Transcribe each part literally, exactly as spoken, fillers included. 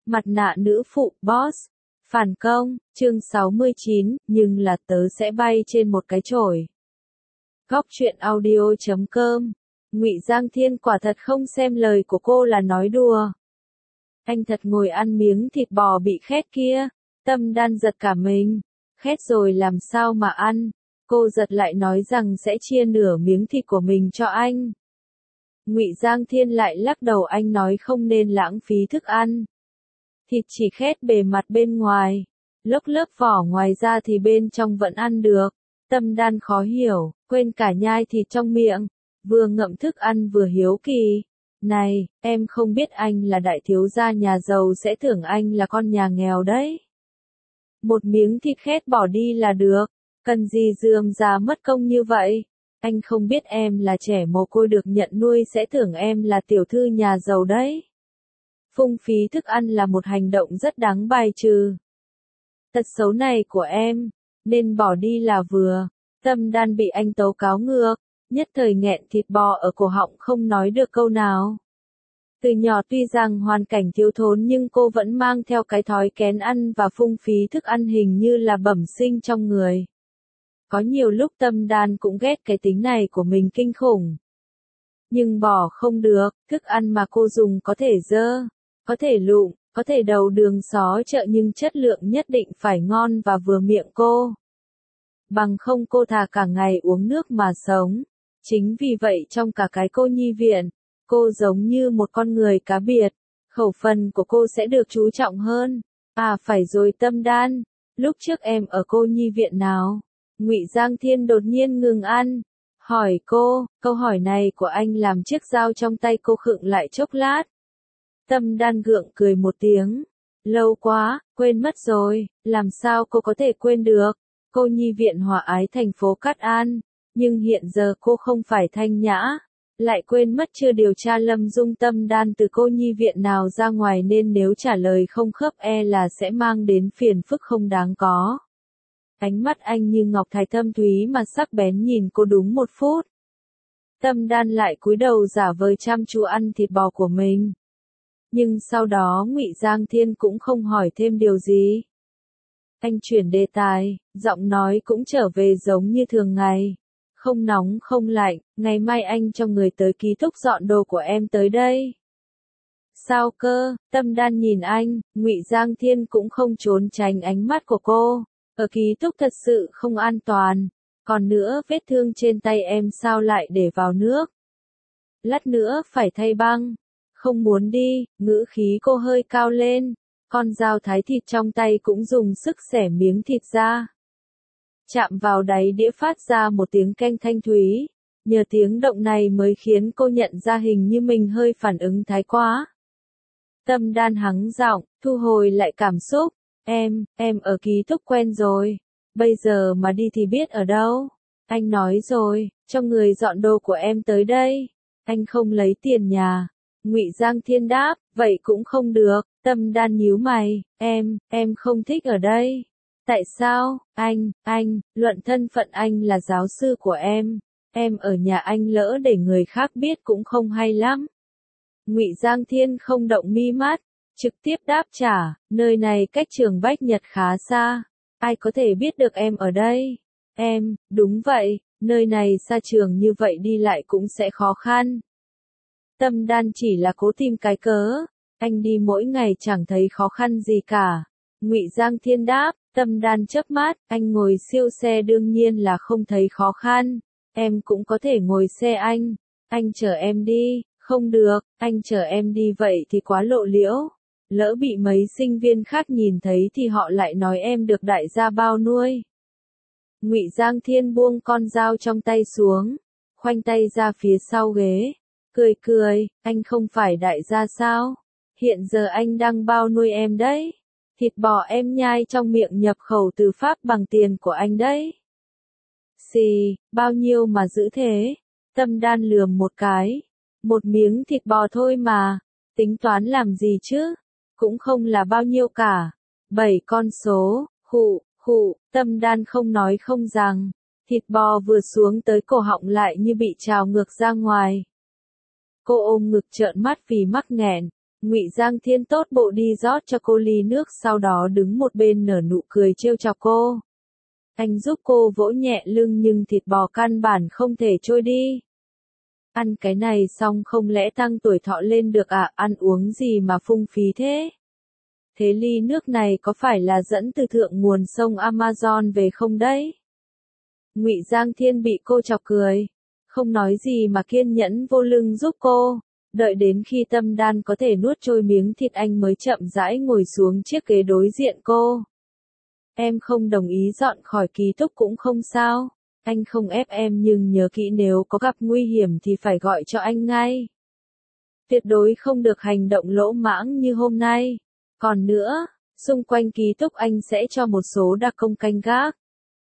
Mặt nạ nữ phụ, boss. Phản công, chương sáu mươi chín, nhưng là tớ sẽ bay trên một cái chổi. Góc truyện audio chấm com. Ngụy Giang Thiên quả thật không xem lời của cô là nói đùa. Anh thật ngồi ăn miếng thịt bò bị khét kia. Tâm Đan giật cả mình. Khét rồi làm sao mà ăn? Cô giật lại nói rằng sẽ chia nửa miếng thịt của mình cho anh. Ngụy Giang Thiên lại lắc đầu, anh nói không nên lãng phí thức ăn. Thịt chỉ khét bề mặt bên ngoài, lốc lớp vỏ ngoài ra thì bên trong vẫn ăn được. Tâm Đan khó hiểu, quên cả nhai thịt trong miệng, vừa ngậm thức ăn vừa hiếu kỳ. Này, em không biết anh là đại thiếu gia nhà giàu sẽ tưởng anh là con nhà nghèo đấy. Một miếng thịt khét bỏ đi là được, cần gì rườm rà mất công như vậy. Anh không biết em là trẻ mồ côi được nhận nuôi sẽ tưởng em là tiểu thư nhà giàu đấy. Phung phí thức ăn là một hành động rất đáng bài trừ. Tật xấu này của em, nên bỏ đi là vừa. Tâm Đan bị anh tố cáo ngược, nhất thời nghẹn thịt bò ở cổ họng không nói được câu nào. Từ nhỏ tuy rằng hoàn cảnh thiếu thốn nhưng cô vẫn mang theo cái thói kén ăn và phung phí thức ăn hình như là bẩm sinh trong người. Có nhiều lúc Tâm Đan cũng ghét cái tính này của mình kinh khủng. Nhưng bỏ không được, thức ăn mà cô dùng có thể dơ, có thể lụm, có thể đầu đường xó chợ nhưng chất lượng nhất định phải ngon và vừa miệng cô. Bằng không cô thà cả ngày uống nước mà sống. Chính vì vậy trong cả cái cô nhi viện, cô giống như một con người cá biệt, khẩu phần của cô sẽ được chú trọng hơn. À phải rồi Tâm Đan, lúc trước em ở cô nhi viện nào? Ngụy Giang Thiên đột nhiên ngừng ăn, hỏi cô, câu hỏi này của anh làm chiếc dao trong tay cô khựng lại chốc lát. Tâm Đan gượng cười một tiếng, lâu quá, quên mất rồi, làm sao cô có thể quên được, cô nhi viện Hòa Ái thành phố Cát An, nhưng hiện giờ cô không phải Thanh Nhã, lại quên mất chưa điều tra Lâm Dung. Tâm Đan từ cô nhi viện nào ra ngoài nên nếu trả lời không khớp e là sẽ mang đến phiền phức không đáng có. Ánh mắt anh như ngọc thạch thâm thúy mà sắc bén nhìn cô đúng một phút. Tâm Đan lại cúi đầu giả vờ chăm chú ăn thịt bò của mình. Nhưng sau đó Ngụy Giang Thiên cũng không hỏi thêm điều gì. Anh chuyển đề tài, giọng nói cũng trở về giống như thường ngày. Không nóng không lạnh, ngày mai anh cho người tới ký túc dọn đồ của em tới đây. Sao cơ? Tâm Đan nhìn anh, Ngụy Giang Thiên cũng không trốn tránh ánh mắt của cô. Ở ký túc thật sự không an toàn. Còn nữa, vết thương trên tay em sao lại để vào nước? Lát nữa phải thay băng. Không muốn đi, ngữ khí cô hơi cao lên. Con dao thái thịt trong tay cũng dùng sức xẻ miếng thịt ra. Chạm vào đáy đĩa phát ra một tiếng keng thanh thúy. Nhờ tiếng động này mới khiến cô nhận ra hình như mình hơi phản ứng thái quá. Tâm Đan hắng giọng, thu hồi lại cảm xúc. Em, em ở ký túc quen rồi. Bây giờ mà đi thì biết ở đâu. Anh nói rồi, cho người dọn đồ của em tới đây. Anh không lấy tiền nhà. Ngụy Giang Thiên đáp, vậy cũng không được. Tâm Đan nhíu mày, em, em không thích ở đây. Tại sao? Anh, anh, luận thân phận anh là giáo sư của em. Em ở nhà anh lỡ để người khác biết cũng không hay lắm. Ngụy Giang Thiên không động mi mắt, trực tiếp đáp trả, nơi này cách trường Bách Nhật khá xa. Ai có thể biết được em ở đây? Em, đúng vậy, nơi này xa trường như vậy đi lại cũng sẽ khó khăn. Tâm Đan chỉ là cố tìm cái cớ. Anh đi mỗi ngày chẳng thấy khó khăn gì cả. Ngụy Giang Thiên đáp, Tâm Đan chớp mắt, anh ngồi siêu xe đương nhiên là không thấy khó khăn. Em cũng có thể ngồi xe anh. Anh chở em đi, không được, anh chở em đi vậy thì quá lộ liễu. Lỡ bị mấy sinh viên khác nhìn thấy thì họ lại nói em được đại gia bao nuôi. Ngụy Giang Thiên buông con dao trong tay xuống, khoanh tay ra phía sau ghế, cười cười, anh không phải đại gia sao? Hiện giờ anh đang bao nuôi em đấy. Thịt bò em nhai trong miệng nhập khẩu từ Pháp bằng tiền của anh đấy. Xì, bao nhiêu mà giữ thế? Tâm Đan lườm một cái. Một miếng thịt bò thôi mà, tính toán làm gì chứ? Cũng không là bao nhiêu cả. Bảy con số, khụ, khụ, Tâm Đan không nói không rằng. Thịt bò vừa xuống tới cổ họng lại như bị trào ngược ra ngoài. Cô ôm ngực trợn mắt vì mắc nghẹn. Ngụy Giang Thiên tốt bộ đi rót cho cô ly nước, sau đó đứng một bên nở nụ cười trêu chọc cô. Anh giúp cô vỗ nhẹ lưng nhưng thịt bò căn bản không thể trôi đi. Ăn cái này xong không lẽ tăng tuổi thọ lên được à, ăn uống gì mà phung phí thế? Thế ly nước này có phải là dẫn từ thượng nguồn sông Amazon về không đấy? Ngụy Giang Thiên bị cô chọc cười, không nói gì mà kiên nhẫn vô lưng giúp cô, đợi đến khi Tâm Đan có thể nuốt trôi miếng thịt anh mới chậm rãi ngồi xuống chiếc ghế đối diện cô. Em không đồng ý dọn khỏi ký túc cũng không sao, anh không ép em nhưng nhớ kỹ nếu có gặp nguy hiểm thì phải gọi cho anh ngay. Tuyệt đối không được hành động lỗ mãng như hôm nay. Còn nữa, xung quanh ký túc anh sẽ cho một số đặc công canh gác.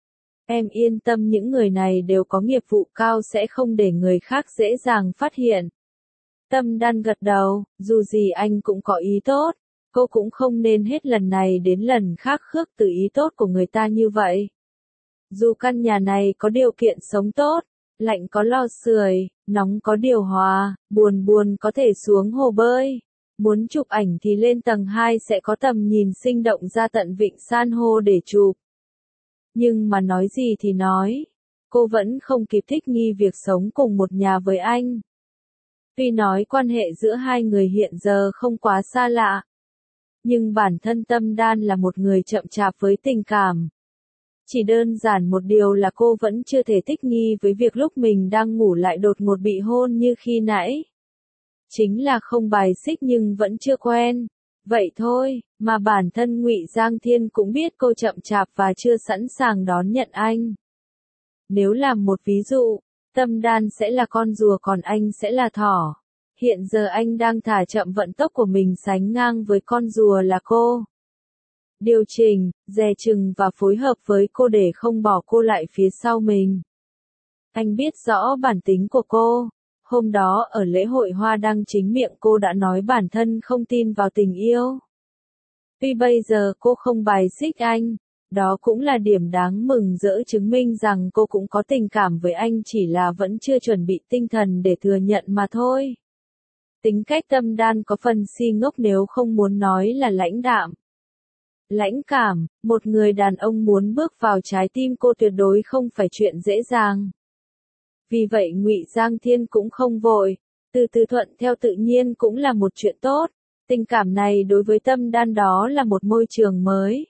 Em yên tâm, những người này đều có nghiệp vụ cao, sẽ không để người khác dễ dàng phát hiện. Tâm Đan gật đầu, dù gì anh cũng có ý tốt, cô cũng không nên hết lần này đến lần khác khước từ ý tốt của người ta như vậy. Dù căn nhà này có điều kiện sống tốt, lạnh có lò sưởi, nóng có điều hòa, buồn buồn có thể xuống hồ bơi. Muốn chụp ảnh thì lên tầng hai sẽ có tầm nhìn sinh động ra tận vịnh san hô để chụp. Nhưng mà nói gì thì nói, cô vẫn không kịp thích nghi việc sống cùng một nhà với anh. Tuy nói quan hệ giữa hai người hiện giờ không quá xa lạ, nhưng bản thân Tâm Đan là một người chậm chạp với tình cảm. Chỉ đơn giản một điều là cô vẫn chưa thể thích nghi với việc lúc mình đang ngủ lại đột ngột bị hôn như khi nãy. Chính là không bài xích nhưng vẫn chưa quen. Vậy thôi, mà bản thân Ngụy Giang Thiên cũng biết cô chậm chạp và chưa sẵn sàng đón nhận anh. Nếu làm một ví dụ, Tâm Đan sẽ là con rùa còn anh sẽ là thỏ. Hiện giờ anh đang thả chậm vận tốc của mình sánh ngang với con rùa là cô. Điều chỉnh, dè chừng và phối hợp với cô để không bỏ cô lại phía sau mình. Anh biết rõ bản tính của cô. Hôm đó ở lễ hội hoa đăng chính miệng cô đã nói bản thân không tin vào tình yêu. Tuy bây giờ cô không bài xích anh, đó cũng là điểm đáng mừng rỡ chứng minh rằng cô cũng có tình cảm với anh, chỉ là vẫn chưa chuẩn bị tinh thần để thừa nhận mà thôi. Tính cách Tâm Đan có phần si ngốc nếu không muốn nói là lãnh đạm. Lãnh cảm, một người đàn ông muốn bước vào trái tim cô tuyệt đối không phải chuyện dễ dàng. Vì vậy Ngụy Giang Thiên cũng không vội, từ từ thuận theo tự nhiên cũng là một chuyện tốt. Tình cảm này đối với Tâm Đan đó là một môi trường mới.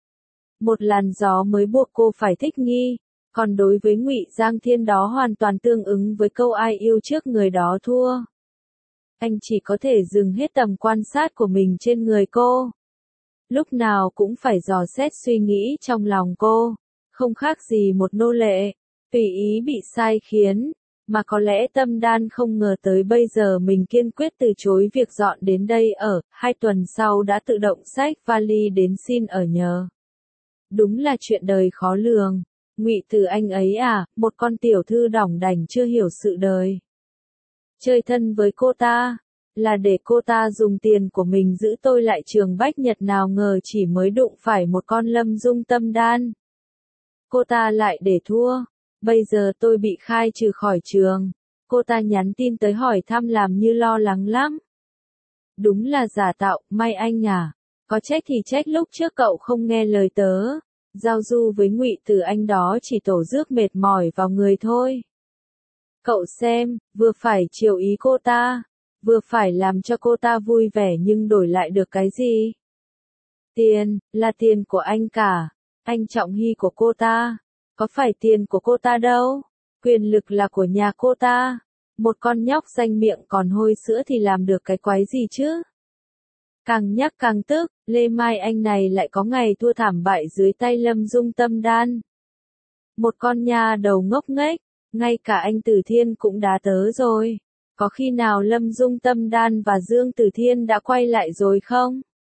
Một làn gió mới buộc cô phải thích nghi, còn đối với Ngụy Giang Thiên đó hoàn toàn tương ứng với câu ai yêu trước người đó thua. Anh chỉ có thể dừng hết tầm quan sát của mình trên người cô. Lúc nào cũng phải dò xét suy nghĩ trong lòng cô, không khác gì một nô lệ, tùy ý bị sai khiến, mà có lẽ Tâm Đan không ngờ tới bây giờ mình kiên quyết từ chối việc dọn đến đây ở, hai tuần sau đã tự động xách vali đến xin ở nhờ. Đúng là chuyện đời khó lường. Ngụy Từ Anh ấy à, một con tiểu thư đỏng đảnh chưa hiểu sự đời. Chơi thân với cô ta, là để cô ta dùng tiền của mình giữ tôi lại trường Bách Nhật, nào ngờ chỉ mới đụng phải một con Lâm Dung Tâm Đan. Cô ta lại để thua, bây giờ tôi bị khai trừ khỏi trường. Cô ta nhắn tin tới hỏi thăm làm như lo lắng lắm. Đúng là giả tạo, may anh à, có trách thì trách lúc trước cậu không nghe lời tớ. Giao du với Ngụy Từ Anh đó chỉ tổ rước mệt mỏi vào người thôi. Cậu xem, vừa phải chiều ý cô ta, vừa phải làm cho cô ta vui vẻ nhưng đổi lại được cái gì? Tiền, là tiền của anh cả. Anh Trọng Hy của cô ta, có phải tiền của cô ta đâu. Quyền lực là của nhà cô ta. Một con nhóc danh miệng còn hôi sữa thì làm được cái quái gì chứ? Càng nhắc càng tức, Lê Mai Anh này lại có ngày thua thảm bại dưới tay Lâm Dung Tâm Đan. Một con nha đầu ngốc nghếch, ngay cả anh Từ Thiên cũng đá tớ rồi. Có khi nào Lâm Dung Tâm Đan và Dương Từ Thiên đã quay lại rồi không?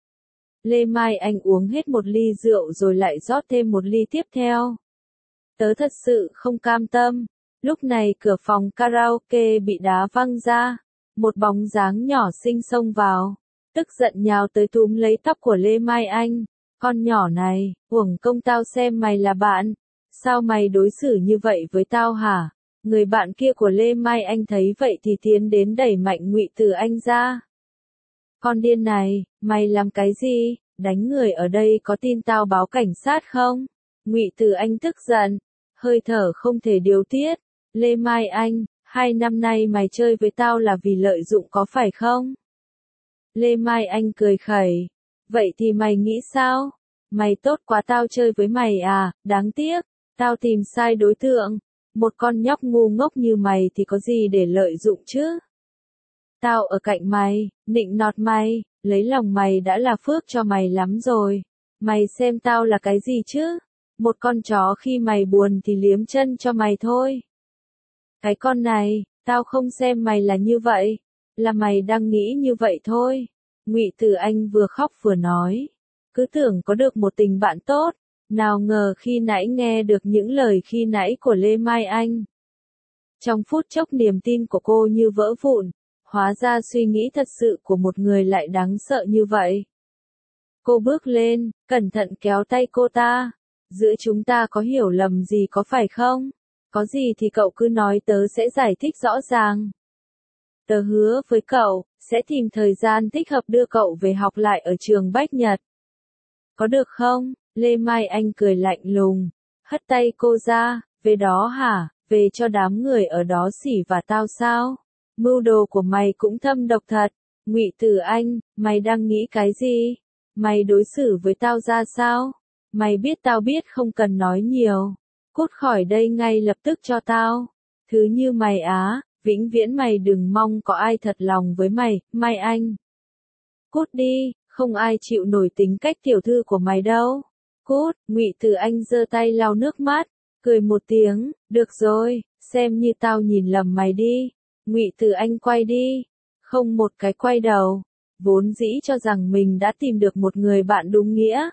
Lê Mai Anh uống hết một ly rượu rồi lại rót thêm một ly tiếp theo. Tớ thật sự không cam tâm. Lúc này cửa phòng karaoke bị đá văng ra. Một bóng dáng nhỏ xinh xông vào. Tức giận nhào tới túm lấy tóc của Lê Mai Anh. Con nhỏ này, uổng công tao xem mày là bạn. Sao mày đối xử như vậy với tao hả? Người bạn kia của Lê Mai Anh thấy vậy thì tiến đến đẩy mạnh Ngụy Từ Anh ra. Con điên này, mày làm cái gì? Đánh người ở đây có tin tao báo cảnh sát không? Ngụy Từ Anh tức giận, hơi thở không thể điều tiết. Lê Mai Anh, hai năm nay mày chơi với tao là vì lợi dụng có phải không? Lê Mai Anh cười khẩy. Vậy thì mày nghĩ sao? Mày tốt quá tao chơi với mày à, đáng tiếc, tao tìm sai đối tượng. Một con nhóc ngu ngốc như mày thì có gì để lợi dụng chứ? Tao ở cạnh mày, nịnh nọt mày, lấy lòng mày đã là phước cho mày lắm rồi. Mày xem tao là cái gì chứ? Một con chó khi mày buồn thì liếm chân cho mày thôi. Cái con này, tao không xem mày là như vậy, là mày đang nghĩ như vậy thôi. Ngụy Từ Anh vừa khóc vừa nói, cứ tưởng có được một tình bạn tốt, nào ngờ khi nãy nghe được những lời khi nãy của Lê Mai Anh. Trong phút chốc niềm tin của cô như vỡ vụn, hóa ra suy nghĩ thật sự của một người lại đáng sợ như vậy. Cô bước lên, cẩn thận kéo tay cô ta, giữa chúng ta có hiểu lầm gì có phải không? Có gì thì cậu cứ nói tớ sẽ giải thích rõ ràng. Tớ hứa với cậu, sẽ tìm thời gian thích hợp đưa cậu về học lại ở trường Bách Nhật. Có được không? Lê Mai Anh cười lạnh lùng, hất tay cô ra, về đó hả, về cho đám người ở đó xỉ và tao sao? Mưu đồ của mày cũng thâm độc thật. Ngụy Từ Anh, mày đang nghĩ cái gì? Mày đối xử với tao ra sao? Mày biết tao biết không cần nói nhiều. Cút khỏi đây ngay lập tức cho tao. Thứ như mày á, vĩnh viễn mày đừng mong có ai thật lòng với mày, Mai Anh. Cút đi, không ai chịu nổi tính cách tiểu thư của mày đâu. Cút, Ngụy Từ Anh giơ tay lau nước mắt, cười một tiếng, được rồi, xem như tao nhìn lầm mày đi. Ngụy Từ Anh quay đi, không một cái quay đầu, vốn dĩ cho rằng mình đã tìm được một người bạn đúng nghĩa.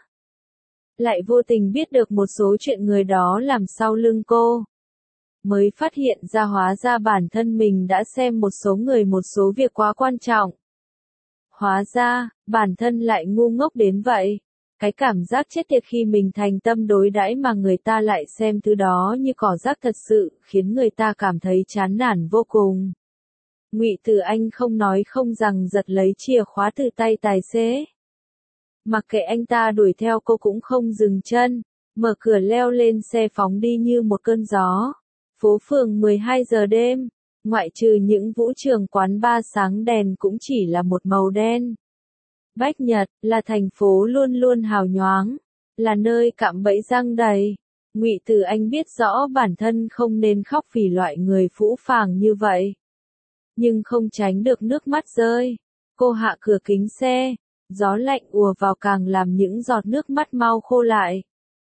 Lại vô tình biết được một số chuyện người đó làm sau lưng cô. Mới phát hiện ra hóa ra bản thân mình đã xem một số người một số việc quá quan trọng. Hóa ra, bản thân lại ngu ngốc đến vậy. Cái cảm giác chết tiệt khi mình thành tâm đối đãi mà người ta lại xem thứ đó như cỏ rác thật sự, khiến người ta cảm thấy chán nản vô cùng. Ngụy Từ Anh không nói không rằng giật lấy chìa khóa từ tay tài xế. Mặc kệ anh ta đuổi theo cô cũng không dừng chân, mở cửa leo lên xe phóng đi như một cơn gió. Phố phường mười hai giờ đêm, ngoại trừ những vũ trường quán bar sáng đèn cũng chỉ là một màu đen. Bách Nhật là thành phố luôn luôn hào nhoáng, là nơi cạm bẫy giăng đầy. Ngụy Từ Anh biết rõ bản thân không nên khóc vì loại người phũ phàng như vậy. Nhưng không tránh được nước mắt rơi. Cô hạ cửa kính xe, gió lạnh ùa vào càng làm những giọt nước mắt mau khô lại.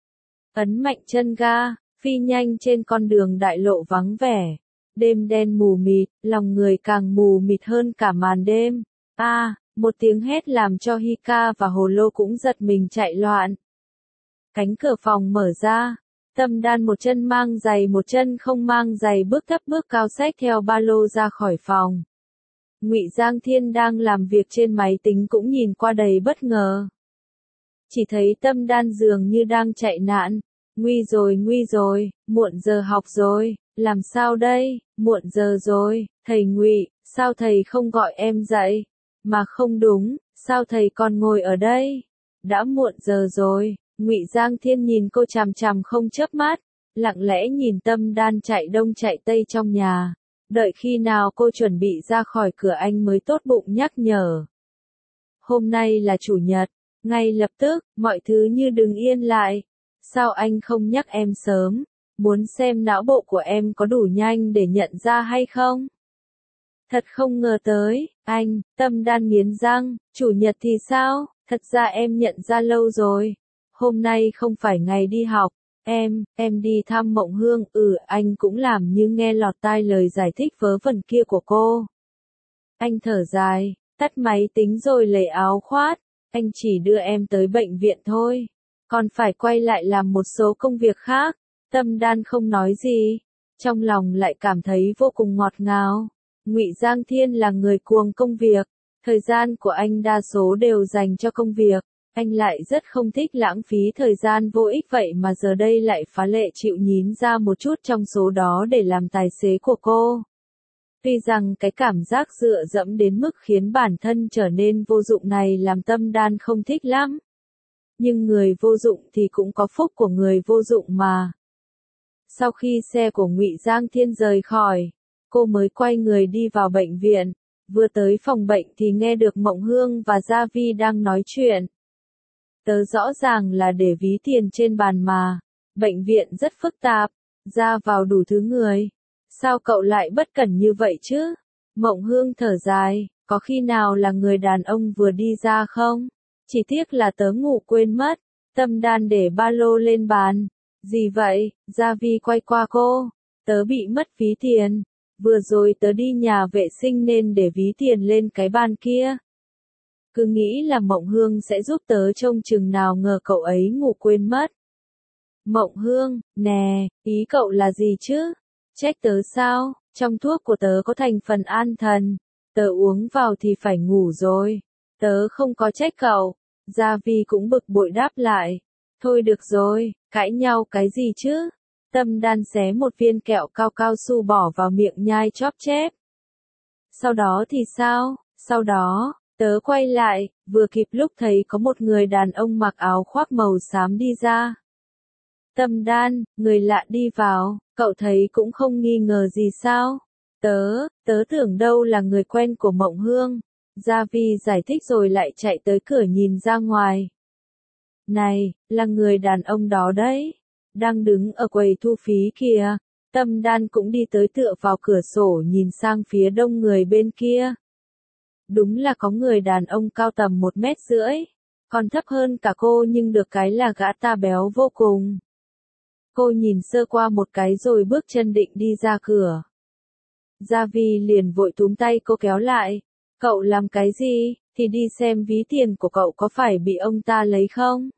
Ấn mạnh chân ga, phi nhanh trên con đường đại lộ vắng vẻ. Đêm đen mù mịt, lòng người càng mù mịt hơn cả màn đêm. A, à, một tiếng hét làm cho Hika và Hồ Lô cũng giật mình chạy loạn. Cánh cửa phòng mở ra. Tâm Đan một chân mang giày một chân không mang giày bước thấp bước cao xách theo ba lô ra khỏi phòng. Ngụy Giang Thiên đang làm việc trên máy tính cũng nhìn qua đầy bất ngờ. Chỉ thấy Tâm Đan dường như đang chạy nạn. Nguy rồi nguy rồi, muộn giờ học rồi, làm sao đây, muộn giờ rồi, thầy Ngụy, sao thầy không gọi em dậy? Mà không đúng, sao thầy còn ngồi ở đây? Đã muộn giờ rồi. Ngụy Giang Thiên nhìn cô chằm chằm không chớp mắt, lặng lẽ nhìn Tâm Đan chạy đông chạy tây trong nhà, đợi khi nào cô chuẩn bị ra khỏi cửa anh mới tốt bụng nhắc nhở. Hôm nay là chủ nhật, ngay lập tức, mọi thứ như đứng yên lại. Sao anh không nhắc em sớm, muốn xem não bộ của em có đủ nhanh để nhận ra hay không? Thật không ngờ tới, anh, Tâm Đan nghiến răng, chủ nhật thì sao, thật ra em nhận ra lâu rồi. Hôm nay không phải ngày đi học, em, em đi thăm Mộng Hương, ừ anh cũng làm như nghe lọt tai lời giải thích vớ vẩn kia của cô. Anh thở dài, tắt máy tính rồi lấy áo khoác, anh chỉ đưa em tới bệnh viện thôi, còn phải quay lại làm một số công việc khác. Tâm Đan không nói gì, trong lòng lại cảm thấy vô cùng ngọt ngào. Ngụy Giang Thiên là người cuồng công việc, thời gian của anh đa số đều dành cho công việc. Anh lại rất không thích lãng phí thời gian vô ích vậy mà giờ đây lại phá lệ chịu nhín ra một chút trong số đó để làm tài xế của cô. Tuy rằng cái cảm giác dựa dẫm đến mức khiến bản thân trở nên vô dụng này làm Tâm Đan không thích lắm. Nhưng người vô dụng thì cũng có phúc của người vô dụng mà. Sau khi xe của Ngụy Giang Thiên rời khỏi, cô mới quay người đi vào bệnh viện. Vừa tới phòng bệnh thì nghe được Mộng Hương và Gia Vi đang nói chuyện. Tớ rõ ràng là để ví tiền trên bàn mà. Bệnh viện rất phức tạp, ra vào đủ thứ người. Sao cậu lại bất cẩn như vậy chứ? Mộng Hương thở dài, có khi nào là người đàn ông vừa đi ra không? Chỉ tiếc là tớ ngủ quên mất. Tâm Đan để ba lô lên bàn. Gì vậy? Gia Vi quay qua cô. Tớ bị mất ví tiền. Vừa rồi tớ đi nhà vệ sinh nên để ví tiền lên cái bàn kia. Cứ nghĩ là Mộng Hương sẽ giúp tớ trông chừng, nào ngờ cậu ấy ngủ quên mất. Mộng Hương, nè, ý cậu là gì chứ? Trách tớ sao? Trong thuốc của tớ có thành phần an thần. Tớ uống vào thì phải ngủ rồi. Tớ không có trách cậu. Gia Vi cũng bực bội đáp lại. Thôi được rồi, cãi nhau cái gì chứ? Tâm Đan xé một viên kẹo cao cao su bỏ vào miệng nhai chóp chép. Sau đó thì sao? Sau đó, tớ quay lại, vừa kịp lúc thấy có một người đàn ông mặc áo khoác màu xám đi ra. Tâm Đan, người lạ đi vào, cậu thấy cũng không nghi ngờ gì sao? Tớ, tớ tưởng đâu là người quen của Mộng Hương. Gia Vi giải thích rồi lại chạy tới cửa nhìn ra ngoài. Này, là người đàn ông đó đấy. Đang đứng ở quầy thu phí kìa. Tâm Đan cũng đi tới tựa vào cửa sổ nhìn sang phía đông người bên kia. Đúng là có người đàn ông cao tầm một mét rưỡi. Còn thấp hơn cả cô nhưng được cái là gã ta béo vô cùng. Cô nhìn sơ qua một cái rồi bước chân định đi ra cửa. Gia Vi liền vội túm tay cô kéo lại. Cậu làm cái gì? Thì đi xem ví tiền của cậu có phải bị ông ta lấy không?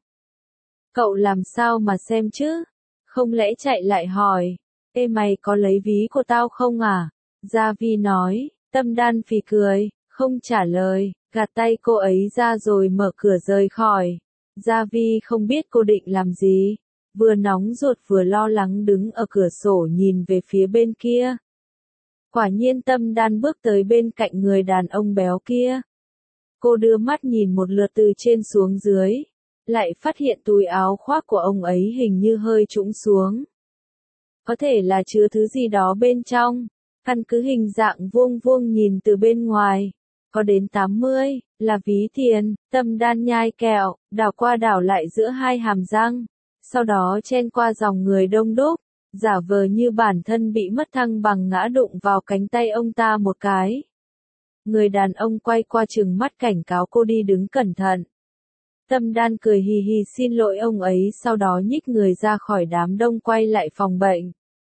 Cậu làm sao mà xem chứ? Không lẽ chạy lại hỏi. Ê mày có lấy ví của tao không à? Gia Vi nói. Tâm Đan phì cười, không trả lời, gạt tay cô ấy ra rồi mở cửa rời khỏi. Gia Vi không biết cô định làm gì. Vừa nóng ruột vừa lo lắng đứng ở cửa sổ nhìn về phía bên kia. Quả nhiên Tâm Đan bước tới bên cạnh người đàn ông béo kia. Cô đưa mắt nhìn một lượt từ trên xuống dưới. Lại phát hiện túi áo khoác của ông ấy hình như hơi trũng xuống. Có thể là chứa thứ gì đó bên trong. Căn cứ hình dạng vuông vuông nhìn từ bên ngoài. Có đến tám mươi, là ví tiền. Tâm Đan nhai kẹo, đảo qua đảo lại giữa hai hàm răng. Sau đó chen qua dòng người đông đúc. Giả vờ như bản thân bị mất thăng bằng ngã đụng vào cánh tay ông ta một cái. Người đàn ông quay qua trừng mắt cảnh cáo cô đi đứng cẩn thận. Tâm Đan cười hì hì xin lỗi ông ấy, sau đó nhích người ra khỏi đám đông quay lại phòng bệnh.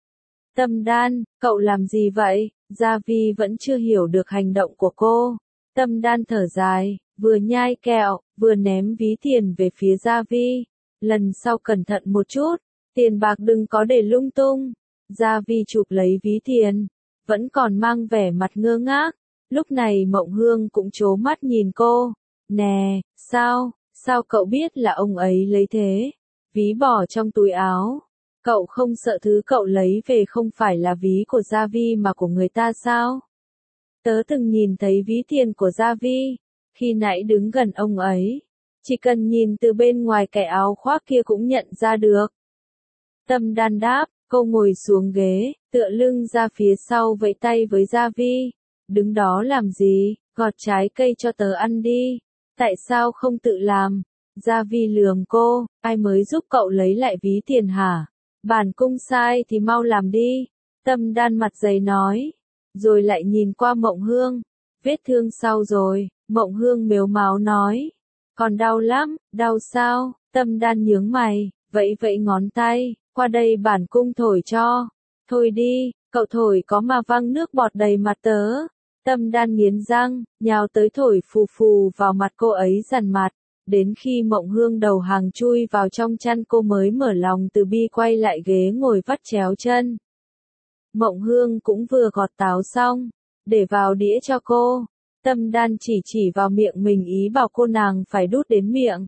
Tâm Đan, cậu làm gì vậy? Gia Vi vẫn chưa hiểu được hành động của cô. Tâm Đan thở dài, vừa nhai kẹo, vừa ném ví tiền về phía Gia Vi. Lần sau cẩn thận một chút, tiền bạc đừng có để lung tung. Gia Vi chụp lấy ví tiền, vẫn còn mang vẻ mặt ngơ ngác. Lúc này Mộng Hương cũng trố mắt nhìn cô. Nè, sao, sao cậu biết là ông ấy lấy thế? Ví bỏ trong túi áo. Cậu không sợ thứ cậu lấy về không phải là ví của Gia Vi mà của người ta sao? Tớ từng nhìn thấy ví tiền của Gia Vi, khi nãy đứng gần ông ấy. Chỉ cần nhìn từ bên ngoài cái áo khoác kia cũng nhận ra được. Tâm Đan đáp, cô ngồi xuống ghế, tựa lưng ra phía sau vẫy tay với Gia Vi. Đứng đó làm gì, gọt trái cây cho tớ ăn đi. Tại sao không tự làm? Gia Vi lườm cô, ai mới giúp cậu lấy lại ví tiền hả? Bản cung sai thì mau làm đi. Tâm Đan mặt dày nói. Rồi lại nhìn qua Mộng Hương. Vết thương sau rồi, Mộng Hương mếu máo nói. Còn đau lắm, đau sao? Tâm Đan nhướng mày, vẫy vẫy ngón tay, qua đây bản cung thổi cho. Thôi đi, cậu thổi có mà văng nước bọt đầy mặt tớ. Tâm Đan nghiến răng, nhào tới thổi phù phù vào mặt cô ấy dằn mặt. Đến khi Mộng Hương đầu hàng chui vào trong chăn cô mới mở lòng từ bi quay lại ghế ngồi vắt chéo chân. Mộng Hương cũng vừa gọt táo xong, để vào đĩa cho cô. Tâm Đan chỉ chỉ vào miệng mình ý bảo cô nàng phải đút đến miệng.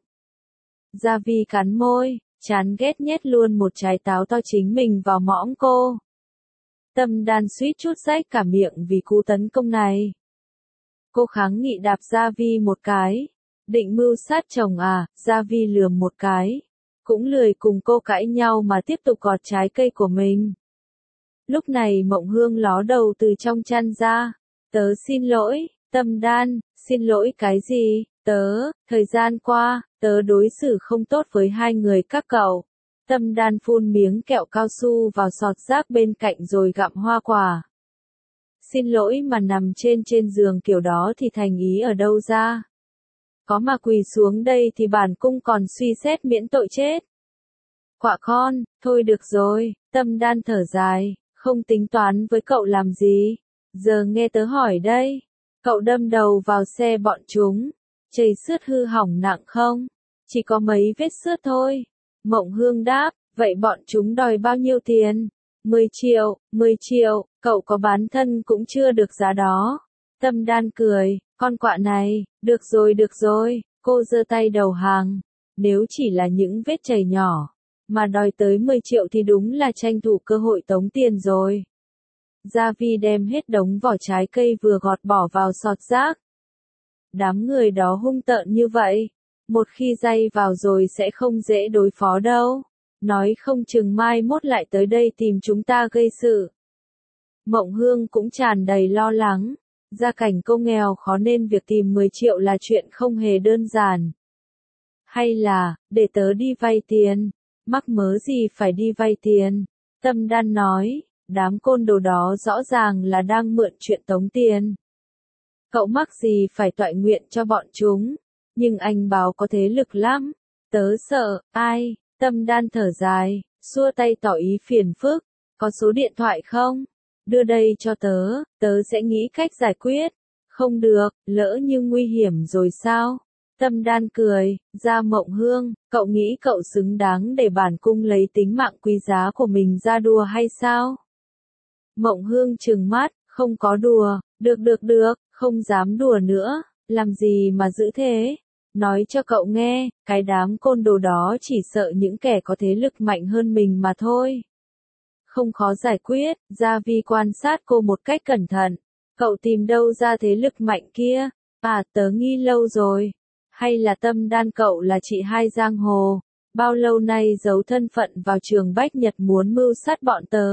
Gia Vi cắn môi, chán ghét nhét luôn một trái táo to chính mình vào mõm cô. Tâm Đan suýt chút rách cả miệng vì cú tấn công này. Cô kháng nghị đạp Gia Vi một cái. Định mưu sát chồng à, Gia Vi lườm một cái. Cũng lười cùng cô cãi nhau mà tiếp tục gọt trái cây của mình. Lúc này Mộng Hương ló đầu từ trong chăn ra. Tớ xin lỗi, Tâm Đan, xin lỗi cái gì, tớ, thời gian qua, tớ đối xử không tốt với hai người các cậu. Tâm Đan phun miếng kẹo cao su vào sọt rác bên cạnh rồi gặm hoa quả. Xin lỗi mà nằm trên trên giường kiểu đó thì thành ý ở đâu ra? Có mà quỳ xuống đây thì bản cung còn suy xét miễn tội chết. Quạ con, thôi được rồi, Tâm Đan thở dài, không tính toán với cậu làm gì. Giờ nghe tớ hỏi đây, cậu đâm đầu vào xe bọn chúng, chảy xước hư hỏng nặng không? Chỉ có mấy vết xước thôi. Mộng Hương đáp, vậy bọn chúng đòi bao nhiêu tiền? mười triệu, mười triệu, cậu có bán thân cũng chưa được giá đó. Tâm Đan cười, con quạ này, được rồi được rồi, cô giơ tay đầu hàng. Nếu chỉ là những vết chảy nhỏ, mà đòi tới mười triệu thì đúng là tranh thủ cơ hội tống tiền rồi. Gia Vi đem hết đống vỏ trái cây vừa gọt bỏ vào sọt rác. Đám người đó hung tợn như vậy, một khi day vào rồi sẽ không dễ đối phó đâu. Nói không chừng mai mốt lại tới đây tìm chúng ta gây sự. Mộng Hương cũng tràn đầy lo lắng. Gia cảnh cô nghèo khó nên việc tìm mười triệu là chuyện không hề đơn giản. Hay là, để tớ đi vay tiền. Mắc mớ gì phải đi vay tiền. Tâm Đan nói, đám côn đồ đó rõ ràng là đang mượn chuyện tống tiền. Cậu mắc gì phải toại nguyện cho bọn chúng. Nhưng anh báo có thế lực lắm. Tớ sợ, ai? Tâm Đan thở dài, xua tay tỏ ý phiền phức. Có số điện thoại không? Đưa đây cho tớ, tớ sẽ nghĩ cách giải quyết. Không được, lỡ như nguy hiểm rồi sao? Tâm Đan cười, ra Mộng Hương, cậu nghĩ cậu xứng đáng để bản cung lấy tính mạng quý giá của mình ra đùa hay sao? Mộng Hương trừng mắt, không có đùa, được được được, không dám đùa nữa, làm gì mà giữ thế? Nói cho cậu nghe, cái đám côn đồ đó chỉ sợ những kẻ có thế lực mạnh hơn mình mà thôi. Không khó giải quyết, Gia Vi quan sát cô một cách cẩn thận. Cậu tìm đâu ra thế lực mạnh kia? À, tớ nghi lâu rồi. Hay là Tâm Đan cậu là chị hai giang hồ? Bao lâu nay giấu thân phận vào trường Bách Nhật muốn mưu sát bọn tớ?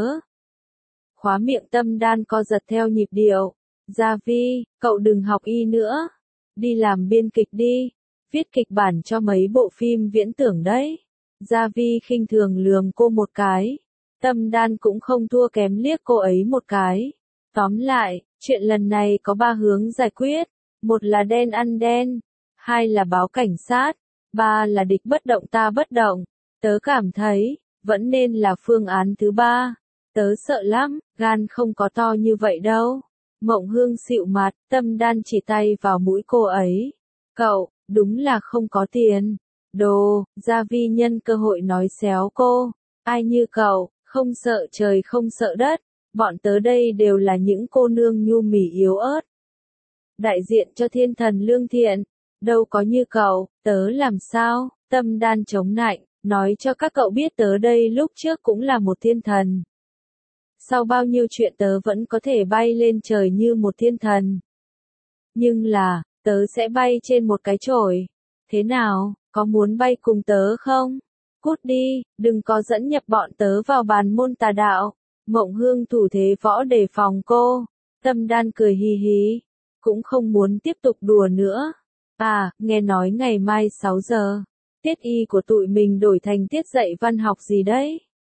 Khóa miệng Tâm Đan co giật theo nhịp điệu. Gia Vi, cậu đừng học y nữa. Đi làm biên kịch đi. Viết kịch bản cho mấy bộ phim viễn tưởng đấy. Gia Vi khinh thường lườm cô một cái. Tâm Đan cũng không thua kém liếc cô ấy một cái. Tóm lại, chuyện lần này có ba hướng giải quyết. Một là đen ăn đen. Hai là báo cảnh sát. Ba là địch bất động ta bất động. Tớ cảm thấy, vẫn nên là phương án thứ ba. Tớ sợ lắm, gan không có to như vậy đâu. Mộng Hương xịu mặt, Tâm Đan chỉ tay vào mũi cô ấy. Cậu, đúng là không có tiền. Đồ, Gia Vi nhân cơ hội nói xéo cô. Ai như cậu, không sợ trời không sợ đất. Bọn tớ đây đều là những cô nương nhu mì yếu ớt. Đại diện cho thiên thần lương thiện. Đâu có như cậu, tớ làm sao? Tâm Đan chống nạnh, nói cho các cậu biết tớ đây lúc trước cũng là một thiên thần. Sau bao nhiêu chuyện tớ vẫn có thể bay lên trời như một thiên thần. Nhưng là, tớ sẽ bay trên một cái chổi. Thế nào, có muốn bay cùng tớ không? Cút đi, đừng có dẫn nhập bọn tớ vào bàn môn tà đạo. Mộng Hương thủ thế võ đề phòng cô. Tâm Đan cười hì hì, cũng không muốn tiếp tục đùa nữa. À, nghe nói ngày mai sáu giờ, tiết y của tụi mình đổi thành tiết dạy văn học gì đấy?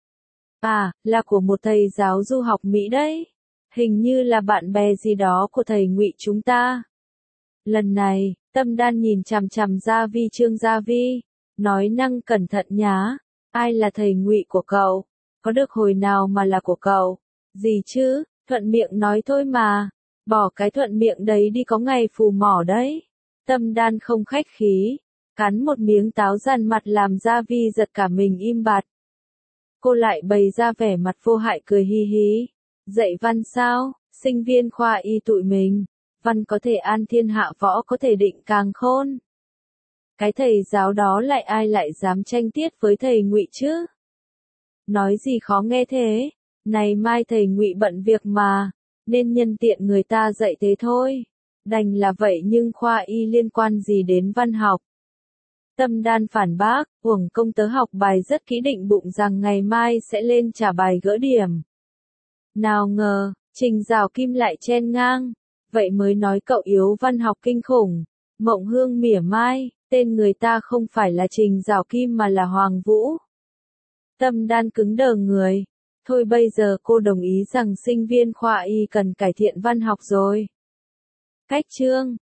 À, là của một thầy giáo du học Mỹ đấy. Hình như là bạn bè gì đó của thầy Ngụy chúng ta. Lần này, Tâm Đan nhìn chằm chằm Gia Vi Trương Gia Vi, nói năng cẩn thận nhá. Ai là thầy Ngụy của cậu? Có được hồi nào mà là của cậu? Gì chứ, thuận miệng nói thôi mà. Bỏ cái thuận miệng đấy đi có ngày phù mỏ đấy. Tâm Đan không khách khí, cắn một miếng táo dằn mặt làm Gia Vi giật cả mình im bặt. Cô lại bày ra vẻ mặt vô hại cười hi hí. Dạy văn sao, sinh viên khoa y tụi mình, văn có thể an thiên hạ võ có thể định càng khôn. Cái thầy giáo đó lại ai lại dám tranh tiết với thầy Ngụy chứ? Nói gì khó nghe thế? Này mai thầy Ngụy bận việc mà, nên nhân tiện người ta dạy thế thôi. Đành là vậy nhưng khoa y liên quan gì đến văn học? Tâm Đan phản bác, uổng công tớ học bài rất kỹ định bụng rằng ngày mai sẽ lên trả bài gỡ điểm. Nào ngờ, Trình Giảo Kim lại chen ngang, vậy mới nói cậu yếu văn học kinh khủng. Mộng Hương mỉa mai, tên người ta không phải là Trình Giảo Kim mà là Hoàng Vũ. Tâm Đan cứng đờ người. Thôi bây giờ cô đồng ý rằng sinh viên khoa y cần cải thiện văn học rồi. Cách chương